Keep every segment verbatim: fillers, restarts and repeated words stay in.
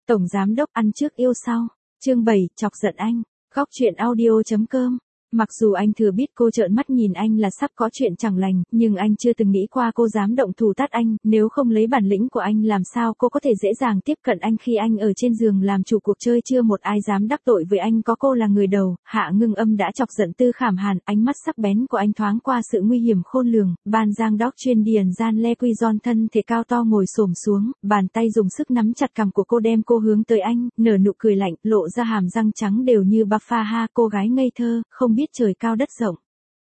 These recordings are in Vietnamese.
Tổng giám đốc ăn trước yêu sau. Chương bảy, chọc giận anh. Góc truyện audio chấm com. Mặc dù anh thừa biết cô trợn mắt nhìn anh là sắp có chuyện chẳng lành, nhưng anh chưa từng nghĩ qua cô dám động thủ tát anh, nếu không lấy bản lĩnh của anh làm sao cô có thể dễ dàng tiếp cận anh khi anh ở trên giường làm chủ cuộc chơi, chưa một ai dám đắc tội với anh, có cô là người đầu. Hạ Ngưng Âm đã chọc giận Tư Khảm Hàn, ánh mắt sắc bén của anh thoáng qua sự nguy hiểm khôn lường. Ban Giang Đốc chuyên điền gian le quy giòn thân thể cao to ngồi xổm xuống, bàn tay dùng sức nắm chặt cằm của cô đem cô hướng tới anh, nở nụ cười lạnh, lộ ra hàm răng trắng đều như baffa ha, cô gái ngây thơ, không biết trời cao đất rộng.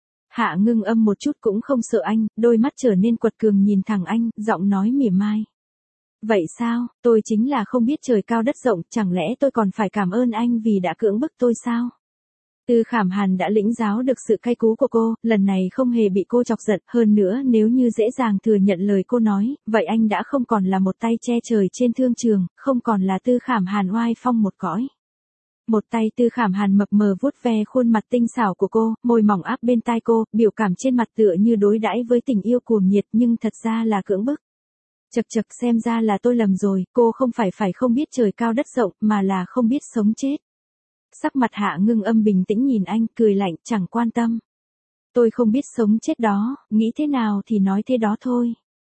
Hạ Ngưng Âm một chút cũng không sợ anh, đôi mắt trở nên quật cường nhìn thẳng anh, giọng nói mỉa mai. Vậy sao, tôi chính là không biết trời cao đất rộng, chẳng lẽ tôi còn phải cảm ơn anh vì đã cưỡng bức tôi sao? Tư Khảm Hàn đã lĩnh giáo được sự cay cú của cô, lần này không hề bị cô chọc giận, hơn nữa nếu như dễ dàng thừa nhận lời cô nói, vậy anh đã không còn là một tay che trời trên thương trường, không còn là Tư Khảm Hàn oai phong một cõi. Một tay Tư Khảm Hàn mập mờ vuốt ve khuôn mặt tinh xảo của cô, môi mỏng áp bên tai cô, biểu cảm trên mặt tựa như đối đãi với tình yêu cuồng nhiệt nhưng thật ra là cưỡng bức. Chật chật, xem ra là tôi lầm rồi, cô không phải phải không biết trời cao đất rộng, mà là không biết sống chết. Sắc mặt Hạ Ngưng Âm bình tĩnh nhìn anh, cười lạnh, chẳng quan tâm. Tôi không biết sống chết đó, nghĩ thế nào thì nói thế đó thôi.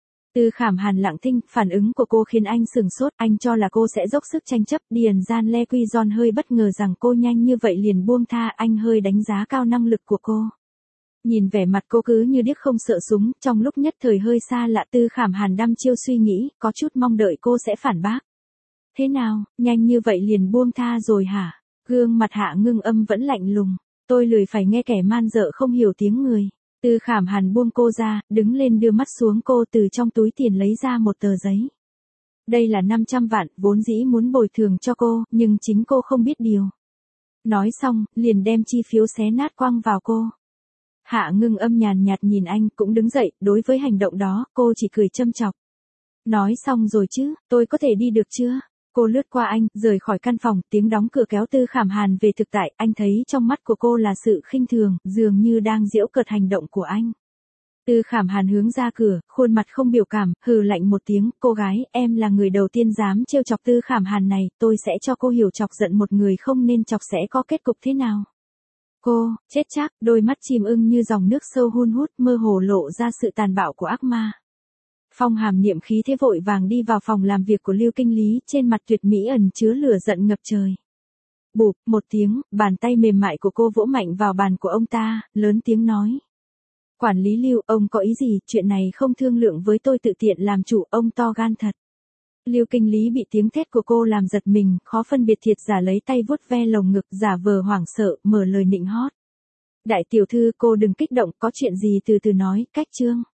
Tư Khảm Hàn lặng thinh, phản ứng của cô khiến anh sửng sốt, anh cho là cô sẽ dốc sức tranh chấp, điền gian le quy giòn hơi bất ngờ rằng cô nhanh như vậy liền buông tha, anh hơi đánh giá cao năng lực của cô. Nhìn vẻ mặt cô cứ như điếc không sợ súng, trong lúc nhất thời hơi xa lạ, Tư Khảm Hàn đăm chiêu suy nghĩ, có chút mong đợi cô sẽ phản bác. Thế nào, nhanh như vậy liền buông tha rồi hả? Gương mặt Hạ Ngưng Âm vẫn lạnh lùng, tôi lười phải nghe kẻ man dợ không hiểu tiếng người. Tư Khảm Hàn buông cô ra, đứng lên đưa mắt xuống cô, từ trong túi tiền lấy ra một tờ giấy. Đây là năm trăm vạn, vốn dĩ muốn bồi thường cho cô, nhưng chính cô không biết điều. Nói xong, liền đem chi phiếu xé nát quăng vào cô. Hạ Ngưng Âm nhàn nhạt nhìn anh, cũng đứng dậy, đối với hành động đó, cô chỉ cười châm chọc. Nói xong rồi chứ, tôi có thể đi được chưa? Cô lướt qua anh, rời khỏi căn phòng, tiếng đóng cửa kéo Tư Khảm Hàn về thực tại, anh thấy trong mắt của cô là sự khinh thường, dường như đang giễu cợt hành động của anh. Tư Khảm Hàn hướng ra cửa, khuôn mặt không biểu cảm, hừ lạnh một tiếng, cô gái, em là người đầu tiên dám trêu chọc Tư Khảm Hàn này, tôi sẽ cho cô hiểu chọc giận một người không nên chọc sẽ có kết cục thế nào. Cô, chết chắc, đôi mắt chìm ưng như dòng nước sâu hun hút, mơ hồ lộ ra sự tàn bạo của ác ma. Phong Hàm Niệm khí thế vội vàng đi vào phòng làm việc của Lưu Kinh Lý, trên mặt tuyệt mỹ ẩn chứa lửa giận ngập trời. Bụp, một tiếng, bàn tay mềm mại của cô vỗ mạnh vào bàn của ông ta, lớn tiếng nói. Quản lý Lưu, ông có ý gì, chuyện này không thương lượng với tôi, tự tiện làm chủ, ông to gan thật. Lưu Kinh Lý bị tiếng thét của cô làm giật mình, khó phân biệt thiệt giả, lấy tay vuốt ve lồng ngực, giả vờ hoảng sợ, mở lời nịnh hót. Đại tiểu thư, cô đừng kích động, có chuyện gì từ từ nói, cách chương.